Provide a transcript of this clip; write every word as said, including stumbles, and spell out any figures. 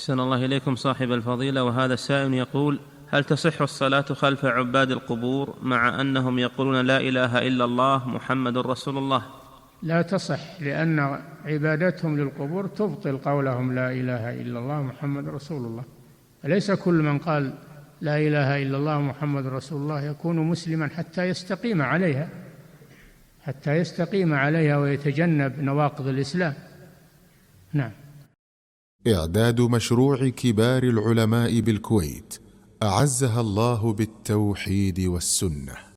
أحسن الله إليكم صاحب الفضيلة. وهذا السائل يقول: هل تصح الصلاة خلف عباد القبور مع أنهم يقولون لا إله إلا الله محمد رسول الله؟ لا تصح، لأن عبادتهم للقبور تبطل قولهم لا إله إلا الله محمد رسول الله. ليس كل من قال لا إله إلا الله محمد رسول الله يكون مسلما حتى يستقيم عليها حتى يستقيم عليها ويتجنب نواقض الإسلام. نعم. إعداد مشروع كبار العلماء بالكويت أعزها الله بالتوحيد والسنة.